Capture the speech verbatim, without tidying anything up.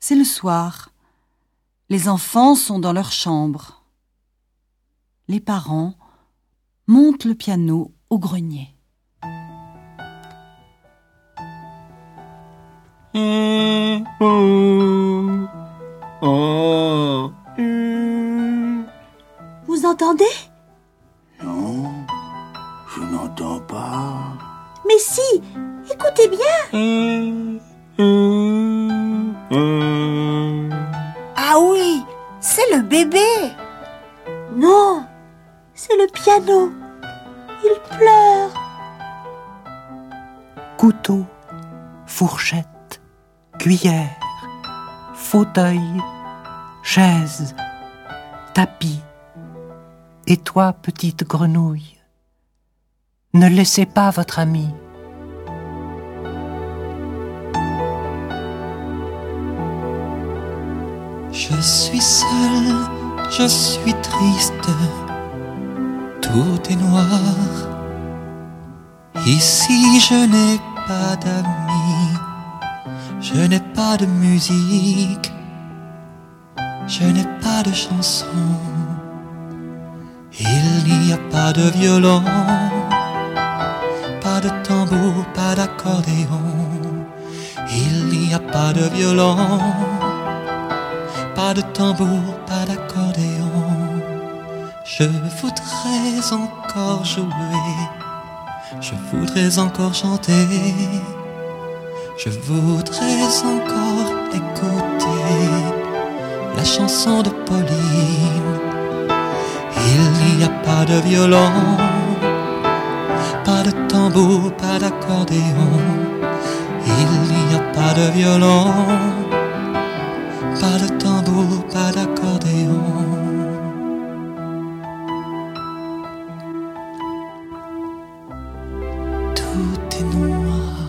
C'est le soir. Les enfants sont dans leur chambre. Les parents montent le piano au grenier. Mmh, oh, oh, mmh. Vous entendez? Non, je n'entends pas. Mais si, écoutez bien. Mmh, mmh, mmh. Ah oui, c'est le bébé. Non, c'est le piano. Il pleure. Couteau, fourchette, cuillère, fauteuil, chaise, tapis. Et toi, petite grenouille, ne laissez pas votre ami. Je suis seul, je suis triste, tout est noir. Ici je n'ai pas d'amis, je n'ai pas de musique, je n'ai pas de chanson. Il n'y a pas de violon, pas de tambour, pas d'accordéon. Il n'y a pas de violon, pas de tambour, pas d'accordéon. Je voudrais encore jouer, je voudrais encore chanter, je voudrais encore écouter la chanson de Pauline. Il n'y a pas de violon, pas de tambour, pas d'accordéon. Il n'y a pas de violon, pas de tambour, pas d'accordéon. Tout est noir.